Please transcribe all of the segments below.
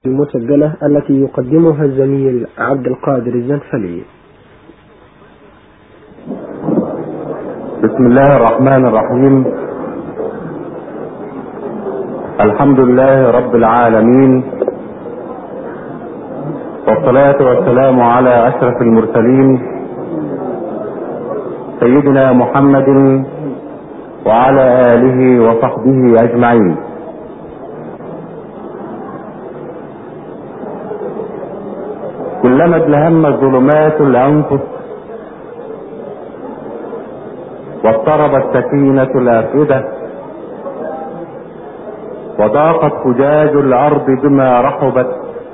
المسجلة التي يقدمها الزميل عبد القادر الزنفلي. بسم الله الرحمن الرحيم. الحمد لله رب العالمين، والصلاة والسلام على أشرف المرسلين سيدنا محمد وعلى آله وصحبه أجمعين. كلما ازدهمت ظلمات الأنفس واضطربت سكينة الأفئدة وضاقت فجاج الأرض بما رحبت،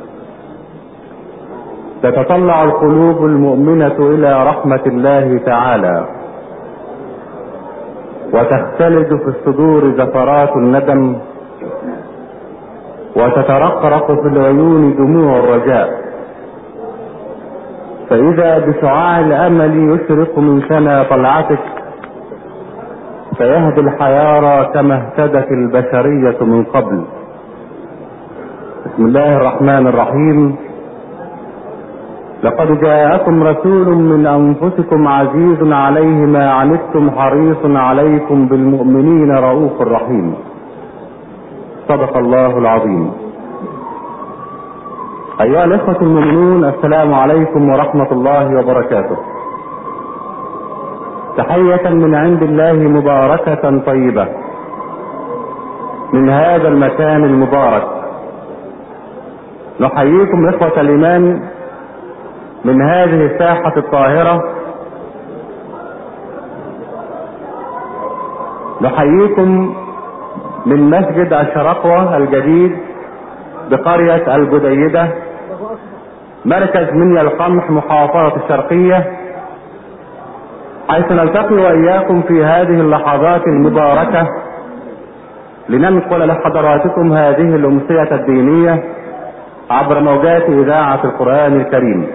تتطلع القلوب المؤمنة إلى رحمة الله تعالى، وتختلج في الصدور زفرات الندم، وتترقرق في العيون دموع الرجاء، فإذا بشعاع الأمل يشرق من سنا طلعتك فيهدي الحيارى كما اهتدت البشرية من قبل. بسم الله الرحمن الرحيم. لقد جاءكم رسول من أنفسكم عزيز عليه ما عنتم حريص عليكم بالمؤمنين رؤوف رحيم. صدق الله العظيم. أيها الإخوة المؤمنون، السلام عليكم ورحمة الله وبركاته. تحية من عند الله مباركة طيبة من هذا المكان المبارك. نحييكم إخوة الإيمان من هذه الساحة الطاهرة، نحييكم من مسجد الشرقوة الجديد بقرية الجديدة، مركز منيا القمح، محافظة الشرقية، حيث نلتقي وإياكم في هذه اللحظات المباركة لننقل لحضراتكم هذه الأمسية الدينية عبر موجات إذاعة القرآن الكريم.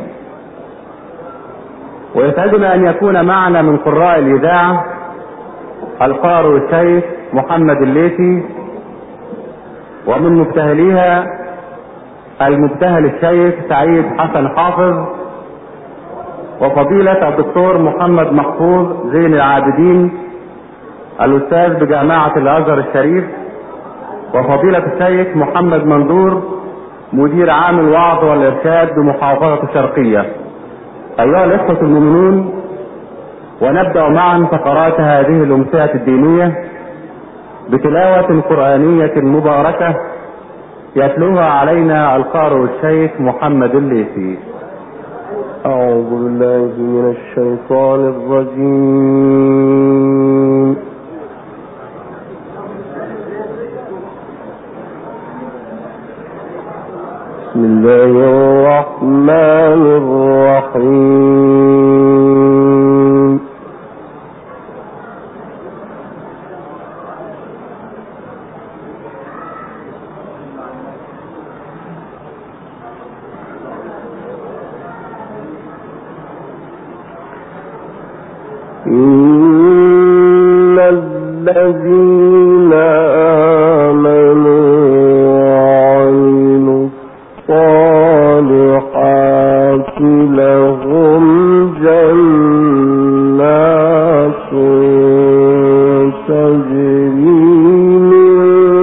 ويسعدنا أن يكون معنا من قراء الإذاعة القارئ الشيخ محمد الليثي، ومن مبتهليها المبتهل الشيخ سعيد حسن حافظ، وفضيلة الدكتور محمد محفوظ زين العابدين الأستاذ بجامعة الأزهر الشريف، وفضيلة الشيخ محمد منظور مدير عام الوعظ والإرشاد بمحافظة الشرقية. أيها الإخوة المؤمنون، ونبدأ معا فقرات هذه الأمسية الدينية بتلاوة قرآنية مباركة يتلوها علينا القارئ الشيخ محمد الليثي. أعوذ بالله من الشيطان الرجيم. بسم الله الرحمن الرحيم. إن الذين آمنوا وعملوا الصالحات لهم جنات تجري من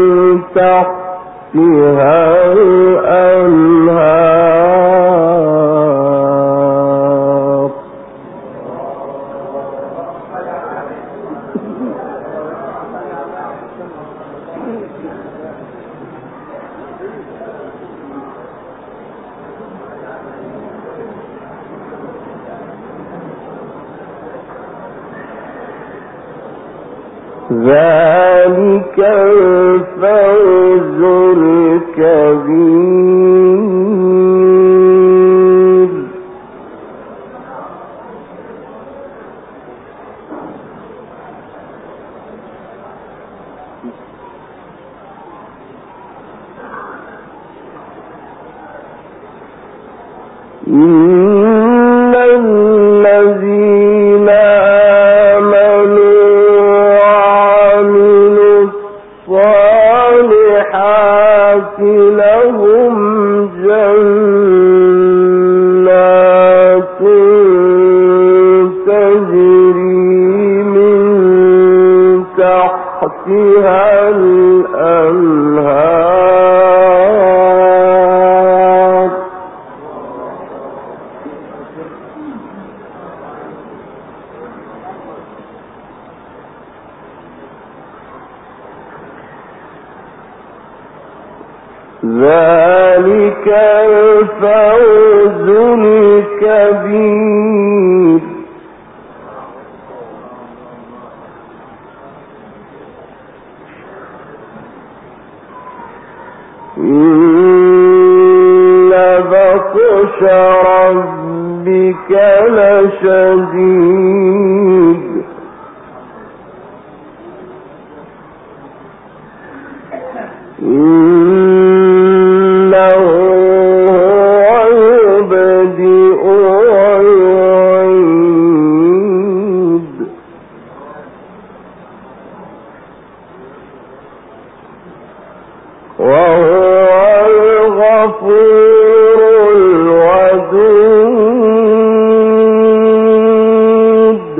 تحتها الأنهار ذلك الفوز الكبير. إن الذين الصالحات لهم تحتها الأنهار ذلك الفوز الكبير إن بطش ربك لشديد إنه هو يبدئ ويعيد وهو الغفور الودود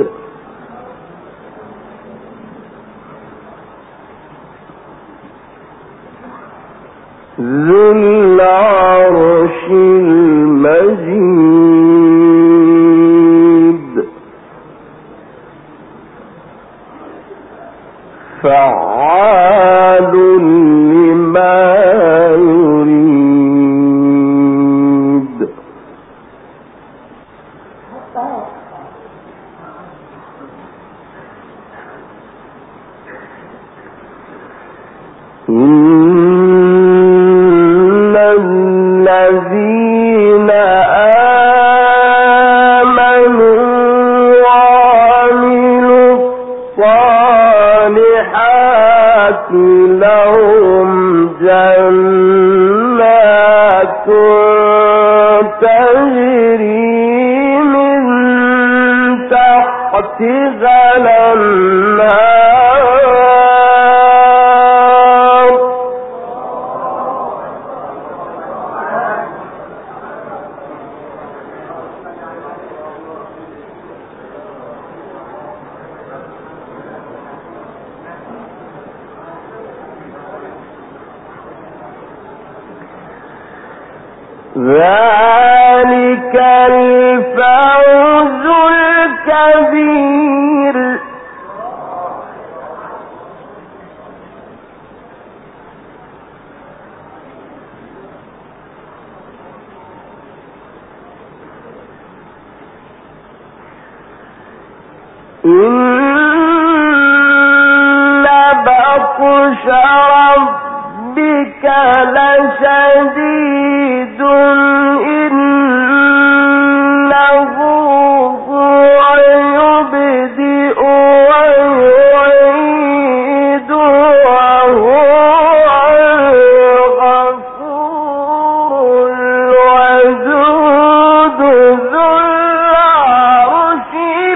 ذو العرش المجيد فعال لما يريد إن الذين آمنوا وعملوا الصالحات لهم جنات تجري من تحتها الأنهار ذلك الفوز الكبير إن بطش ربك لشديد إنه هو يبدئ ويعيد وهو الغفور الودود ذو العرش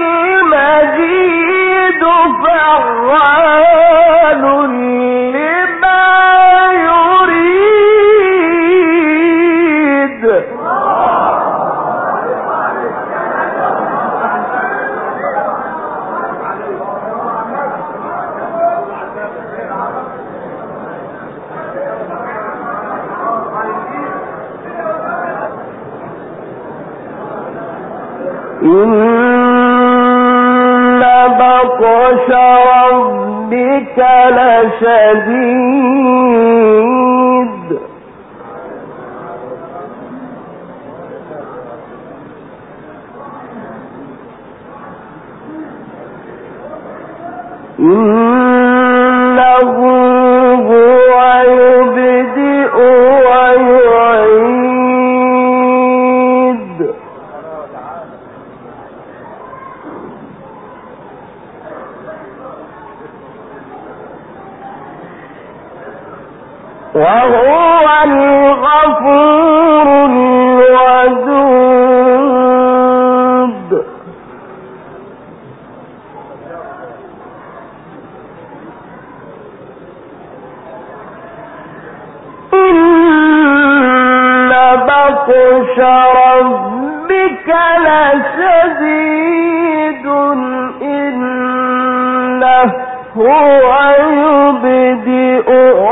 المجيد فعال لما يريد إن بطش ربك لشديد إنه هو يبدئ ويعيد وهو الغفور الودود إن بطش ربك لشديد إنه هو يبدئ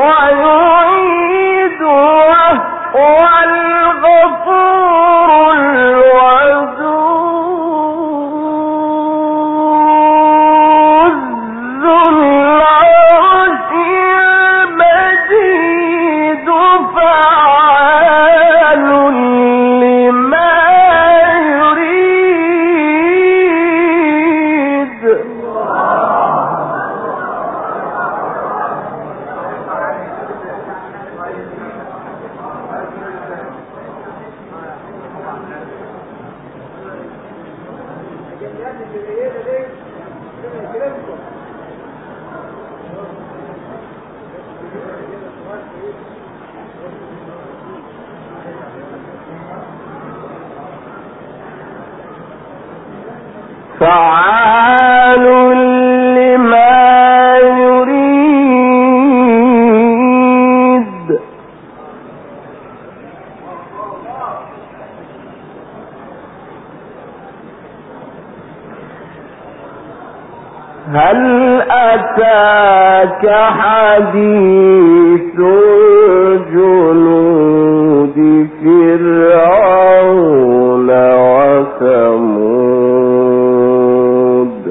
ويعيد وهو الغفور الودود ذو العرش المجيد فعال لما يريد. فعال لما يريد. هل أتاك حديث جنود فرعون وثمود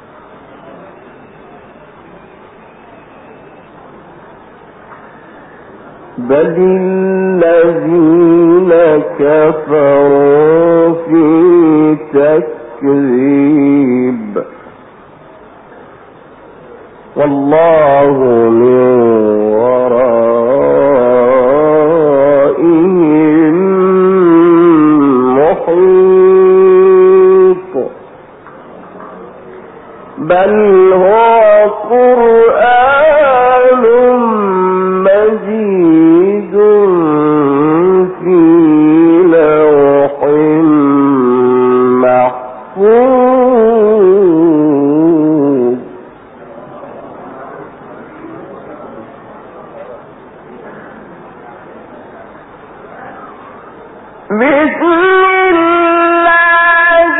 بل الذين كفروا في تكذيب والله من ورائهم محيط. بل هو قرآن مجيد في لوح محفوظ. بسم الله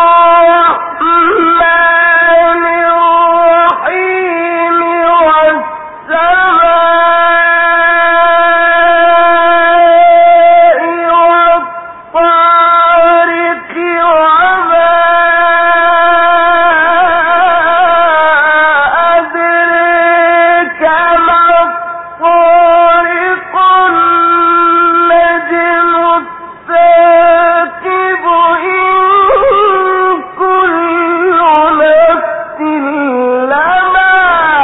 الرحمن الرحيم والسماء والطارق وما أدريك ما الطارق النجم الثاقب إن كل نفس لما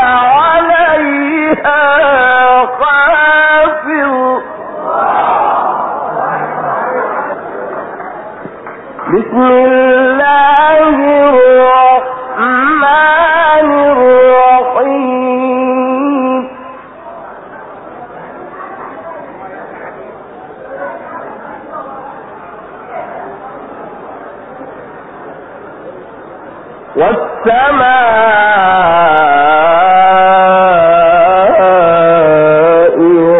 عليها حافظ. بسم الله الرحمن الرحيم. والسماء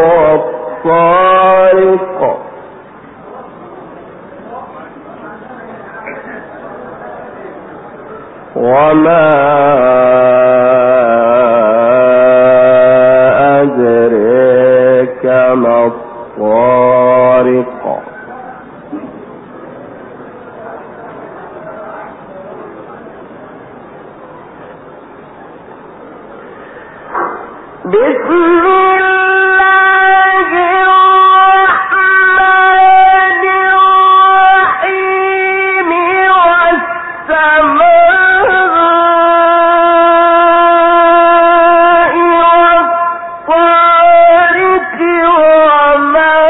والطارق وما أدريك ما الطارق. بسم الله الرحمن الرحيم والسماء والطارق وما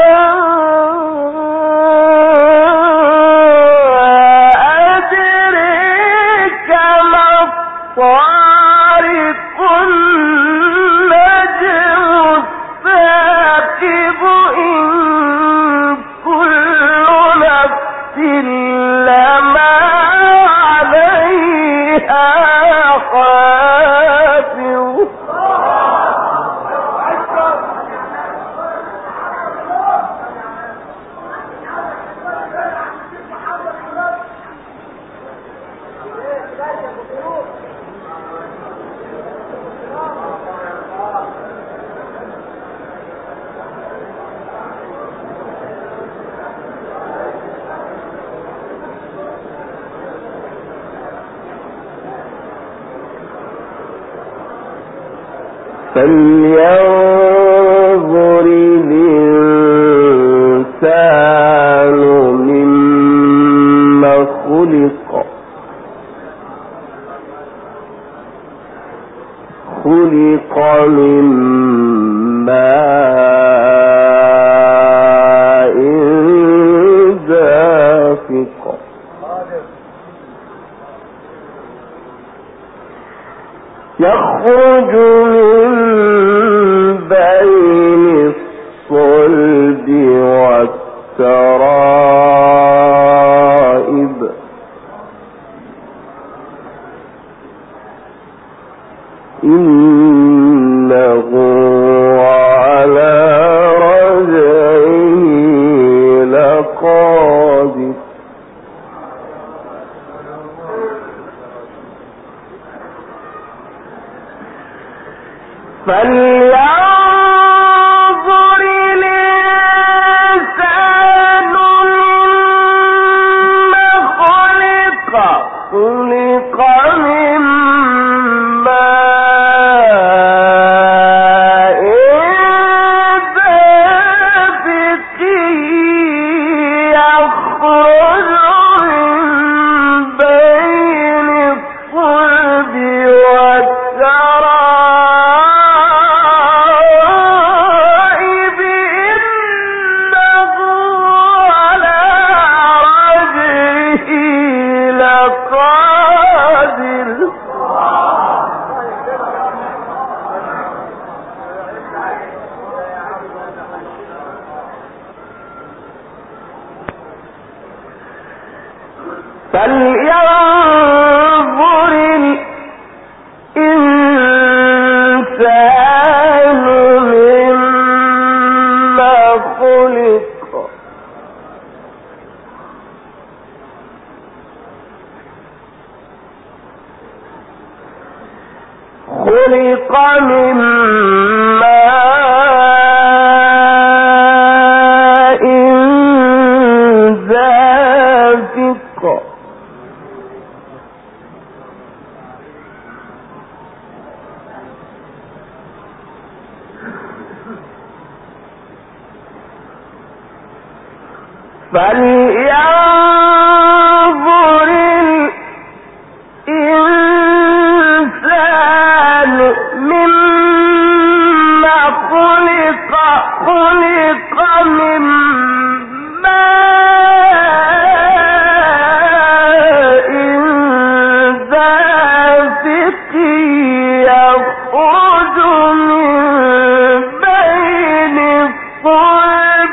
أدريك ما الطارق النجم فلينظر الإنسان مما خلق من ماء دافق يخرج من بين الصلب والترائب إنه على رجعه لقادر فلينظر الإنسان مما خلق من ماء دافق يخرج من بين الصلب والترائب إنه على رجعه لقادر فلينظر الإنسان مما خلق من ماء دافق فلينظر الإنسان مما خلق من ماء دافق يخرج من بين الصلب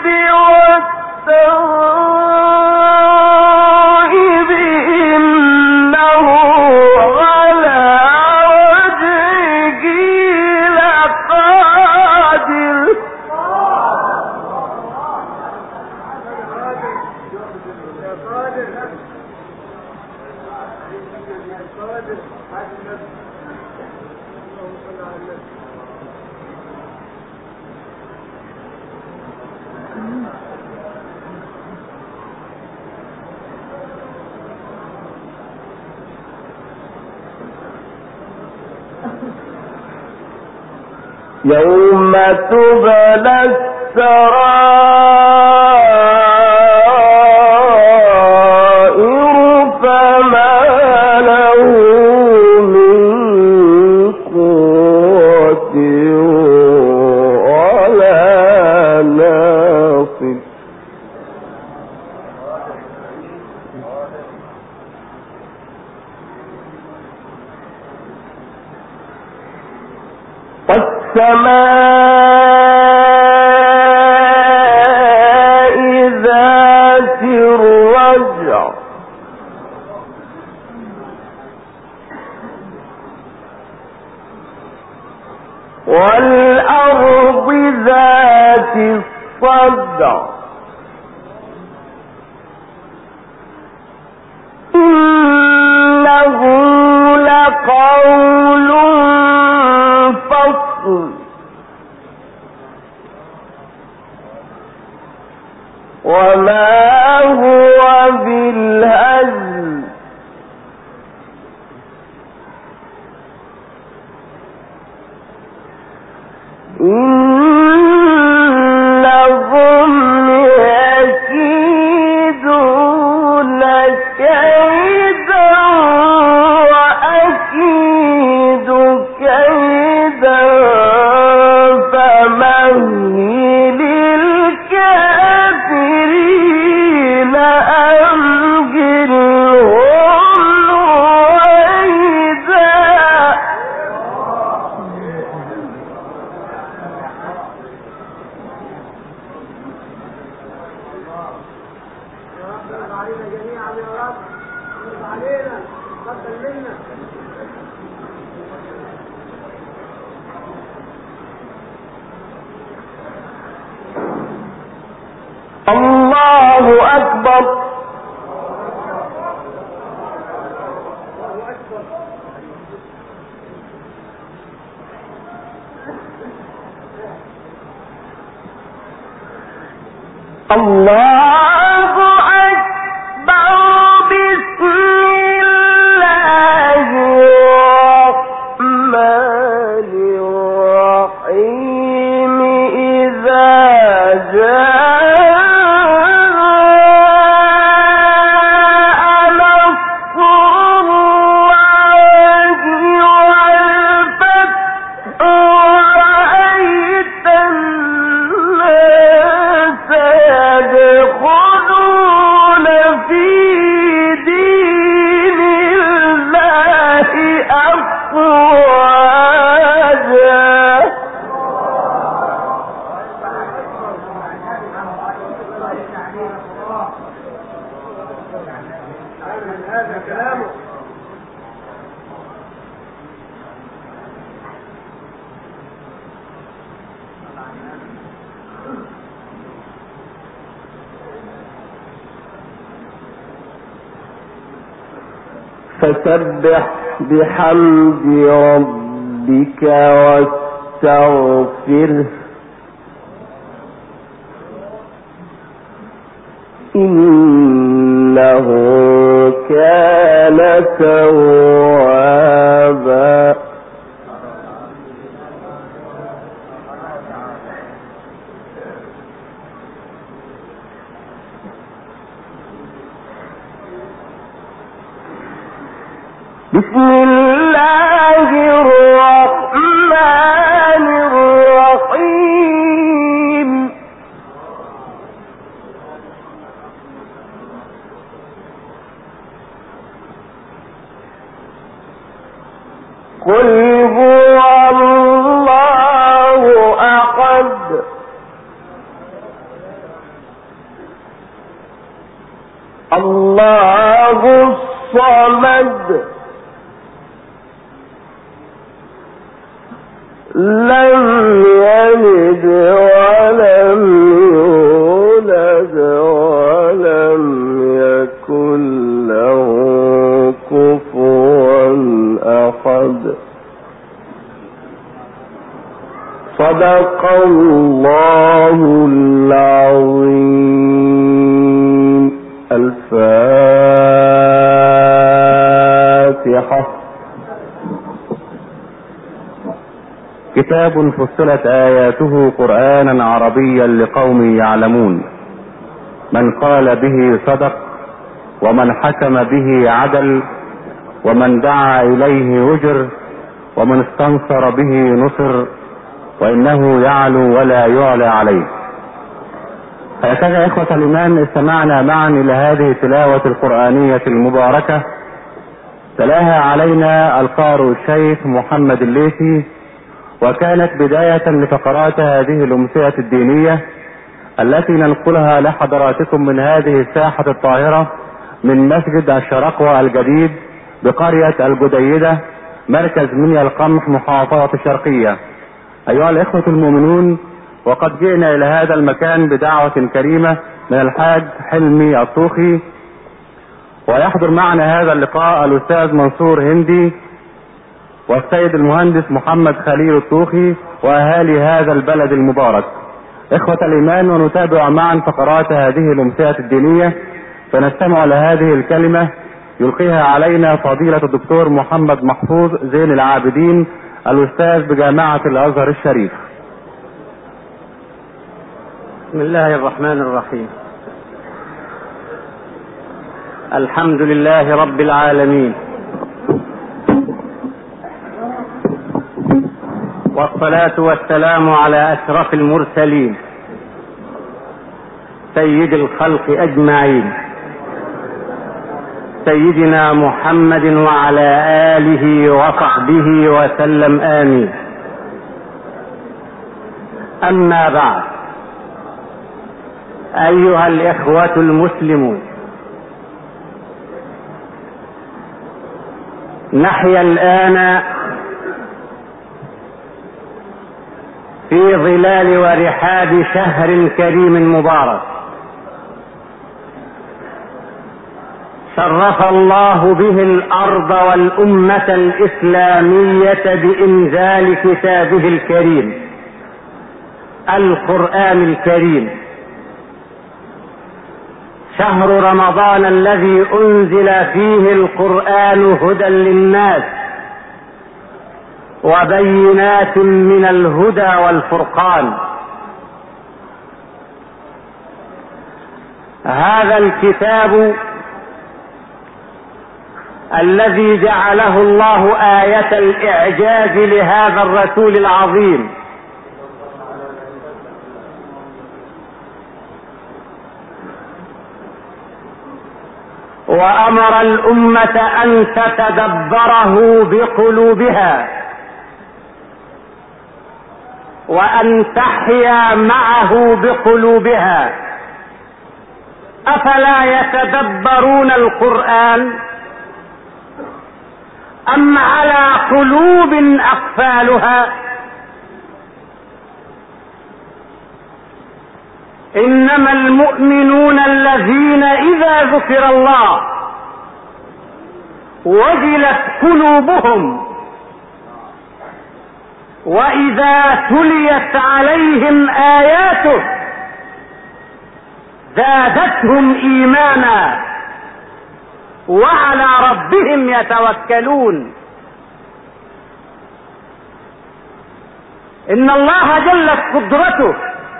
والترائب إنه على وجهه لقادر يوم تبلى السرائر فما له من قوة ولا ناصر والسماء ذات الرجع والأرض ذات الصدع إنه لقول فصل وما هو بالهزل الله أكبر. الله أكبر. بسم الله الرحمن الرحيم. إذا جاء فسبح بحمد ربك واستغفره إنه كان توابا. بسم الله الرحمن الرحيم. قل هو الله أحد الله الصمد لم يلد ولم يولد ولم يكن له كفوا أحد. صدق الله العظيم. الفاتحة. كتاب فصلت آياته قرآنا عربيا لقوم يعلمون. من قال به صدق ومن حكم به عدل ومن دعا إليه وجر ومن استنصر به نصر وإنه يعلو ولا يعلى عليه. هكذا إخوة الإيمان استمعنا معا إلى هذه التلاوة القرآنية المباركة تلاها علينا القارئ الشيخ محمد الليثي، وكانت بداية لفقرات هذه الأمسية الدينية التي ننقلها لحضراتكم من هذه الساحة الطاهرة من مسجد الشرقوة الجديد بقرية الجديدة مركز منيا القمح محافظة الشرقية. أيها الإخوة المؤمنون، وقد جئنا إلى هذا المكان بدعوة كريمة من الحاج حلمي الطوخي، ويحضر معنا هذا اللقاء الأستاذ منصور هندي والسيد المهندس محمد خليل الطوخي وأهالي هذا البلد المبارك. إخوة الإيمان، ونتابع معا فقرات هذه الأمسية الدينية، فنستمع لهذه الكلمة يلقيها علينا فضيلة الدكتور محمد محفوظ زين العابدين الأستاذ بجامعة الأزهر الشريف. بسم الله الرحمن الرحيم. الحمد لله رب العالمين، والصلاة والسلام على أشرف المرسلين سيد الخلق أجمعين سيدنا محمد وعلى آله وصحبه وسلم آمين. أما بعد، أيها الإخوة المسلمون، نحيا الآن في ظلال ورحاب شهر كريم مبارك شرف الله به الأرض والأمة الإسلامية بإنزال كتابه الكريم القرآن الكريم، شهر رمضان الذي أنزل فيه القرآن هدى للناس وبينات من الهدى والفرقان. هذا الكتاب الذي جعله الله آية الإعجاز لهذا الرسول العظيم وأمر الأمة أن تتدبره بقلوبها وأن تحيا معه بقلوبها. أفلا يتدبرون القرآن أم على قلوب أقفالها؟ إنما المؤمنون الذين إذا ذكر الله وجلت قلوبهم وإذا تليت عليهم آياته زادتهم إيمانا وعلى ربهم يتوكلون. إن الله جلت قدرته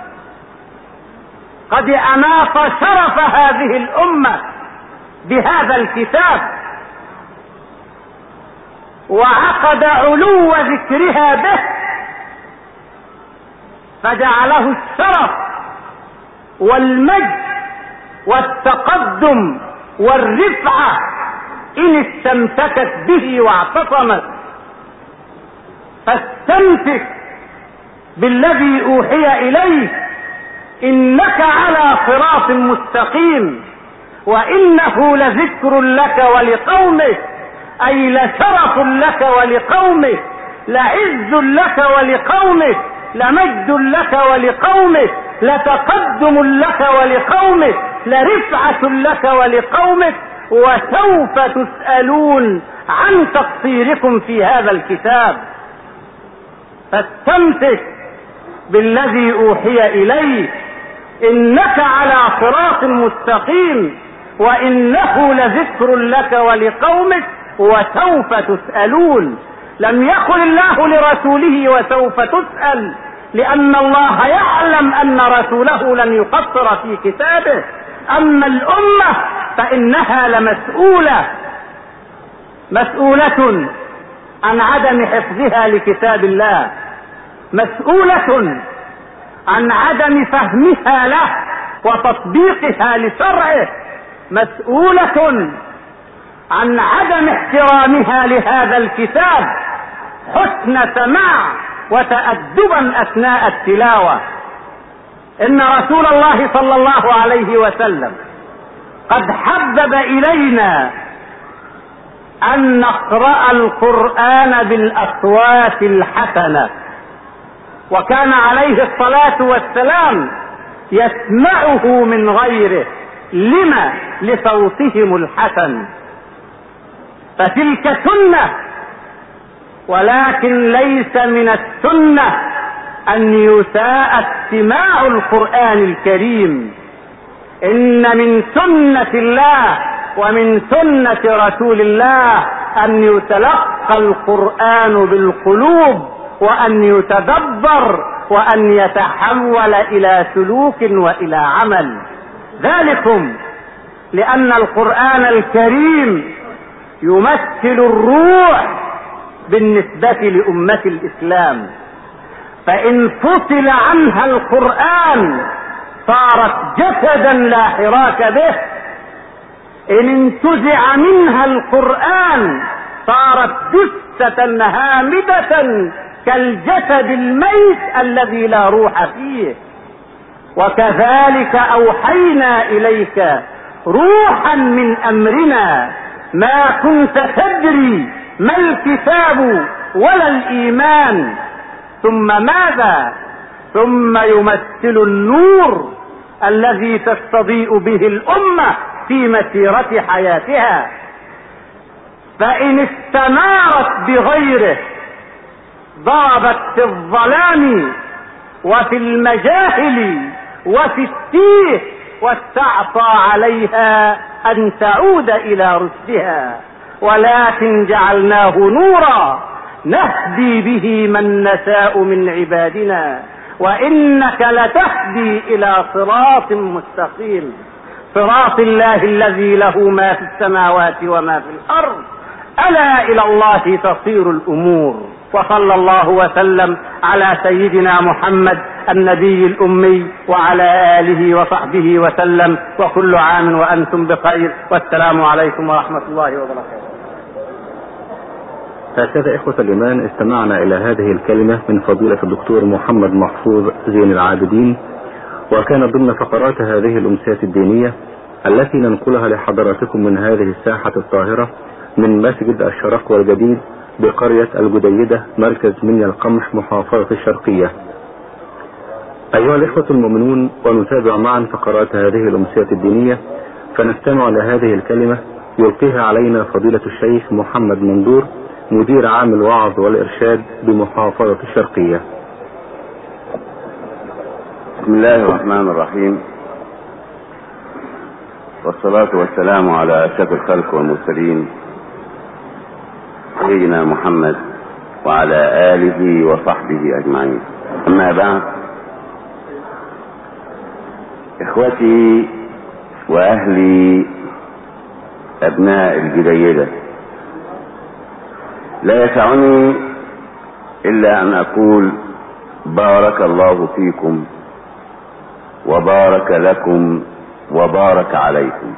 قد أناط شرف هذه الأمة بهذا الكتاب وعقد علو ذكرها به، فجعله الشرف والمجد والتقدم والرفعة إن استمسكت به واعتصمت. فاستمسك بالذي أوحي إليك إنك على صراط مستقيم وإنه لذكر لك ولقومك، أي لشرف لك ولقومك، لعز لك ولقومك، لمجد لك ولقومك، لتقدم لك ولقومك، لرفعة لك ولقومك، وسوف تسألون عن تقصيركم في هذا الكتاب. فاستمسك بالذي أوحي إليك إنك على صراط مستقيم وإنه لذكر لك ولقومك وسوف تسألون. لم يقل الله لرسوله وسوف تسأل، لأن الله يعلم أن رسوله لن يقصر في كتابه. أما الأمة فإنها مسؤولة عن عدم حفظها لكتاب الله، مسؤولة عن عدم فهمها له وتطبيقها لشرعه، مسؤولة عن عدم احترامها لهذا الكتاب حسن سماع وتأدبا أثناء التلاوة. إن رسول الله صلى الله عليه وسلم قد حبب إلينا أن نقرأ القرآن بالأصوات الحسنة، وكان عليه الصلاة والسلام يسمعه من غيره لما لصوتهم الحسن. فتلك سنة، ولكن ليس من السنة أن يساء استماع القرآن الكريم. إن من سنة الله ومن سنة رسول الله أن يتلقى القرآن بالقلوب وأن يتدبر وأن يتحول إلى سلوك وإلى عمل. ذلكم لأن القرآن الكريم يمثل الروح بالنسبة لأمة الإسلام، فإن فصل عنها القرآن صارت جسدا لا حراك به، إن انتزع منها القرآن صارت جثة هامدة كالجسد الميت الذي لا روح فيه. وكذلك أوحينا إليك روحا من أمرنا ما كنت تدري ما الكتاب ولا الإيمان ثم ماذا؟ ثم يمثل النور الذي تستضيء به الأمة في مسيرة حياتها. فإن استنارت بغيره ضربت في الظلام وفي المجاهل وفي التيه، واستعصى عليها أن تعود إلى رشدها، ولكن جعلناه نورا نهدي به من نشاء من عبادنا وإنك لتهدي إلى صراط مستقيم، صراط الله الذي له ما في السماوات وما في الأرض، ألا إلى الله تصير الأمور. وصلى الله وسلم على سيدنا محمد النبي الأمي وعلى آله وصحبه وسلم، وكل عام وأنتم بخير، والسلام عليكم ورحمة الله وبركاته. هكذا إخوة الإيمان استمعنا إلى هذه الكلمة من فضيلة الدكتور محمد محفوظ زين العابدين، وكانت ضمن فقرات هذه الأمسية الدينية التي ننقلها لحضراتكم من هذه الساحة الطاهرة من مسجد الشرق والجديد بقرية الجديدة مركز منيا القمح محافظة الشرقية. أيها الإخوة المؤمنون، ونتابع معا فقرات هذه الأمسية الدينية، فنستمع لهذه الكلمة يلقيها علينا فضيلة الشيخ محمد مندور مدير عام الوعظ والإرشاد بمحافظة الشرقية. بسم الله الرحمن الرحيم، والصلاة والسلام على أشرف الخلق والمرسلين سيدنا محمد وعلى آله وصحبه أجمعين. أما بعد، إخوتي وأهلي أبناء الجديدة، لا يسعني إلا أن أقول بارك الله فيكم وبارك لكم وبارك عليكم،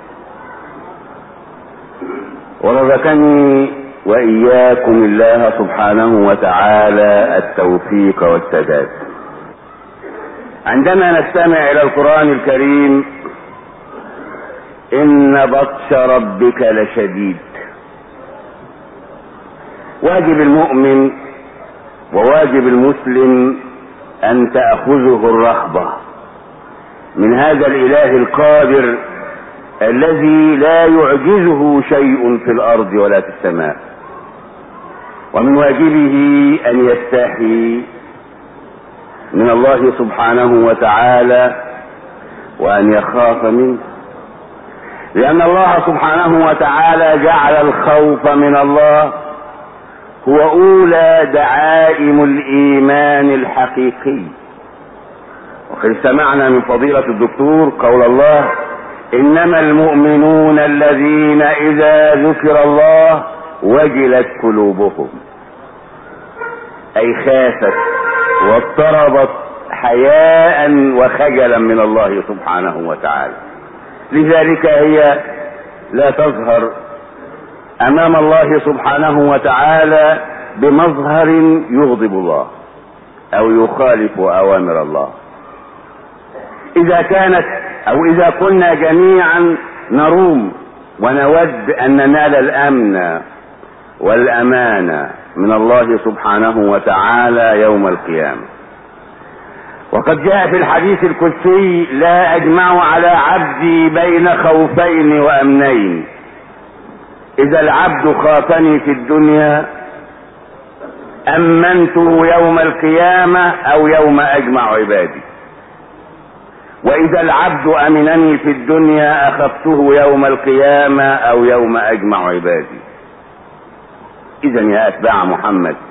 ورزقني وإياكم الله سبحانه وتعالى التوفيق والسداد. عندما نستمع إلى القرآن الكريم: إن بطش ربك لشديد، واجب المؤمن وواجب المسلم أن تأخذه الرهبة من هذا الإله القادر الذي لا يعجزه شيء في الأرض ولا في السماء، ومن واجبه أن يستحي من الله سبحانه وتعالى وأن يخاف منه، لأن الله سبحانه وتعالى جعل الخوف من الله هو أولى دعائم الإيمان الحقيقي. وقد سمعنا من فضيلة الدكتور قول الله: إنما المؤمنون الذين إذا ذكر الله وجلت قلوبهم، أي خافت واضطربت حياء وخجلا من الله سبحانه وتعالى. لذلك هي لا تظهر أمام الله سبحانه وتعالى بمظهر يغضب الله أو يخالف أوامر الله. إذا كانت أو إذا كنا جميعا نروم ونود أن ننال الأمن والأمان من الله سبحانه وتعالى يوم القيامة. وقد جاء في الحديث القدسي: لا أجمع على عبدي بين خوفين وأمنين، إذا العبد خافني في الدنيا أمنته يوم القيامة أو يوم أجمع عبادي، وإذا العبد أمنني في الدنيا أخفته يوم القيامة أو يوم أجمع عبادي. إذن يا أتباع محمد،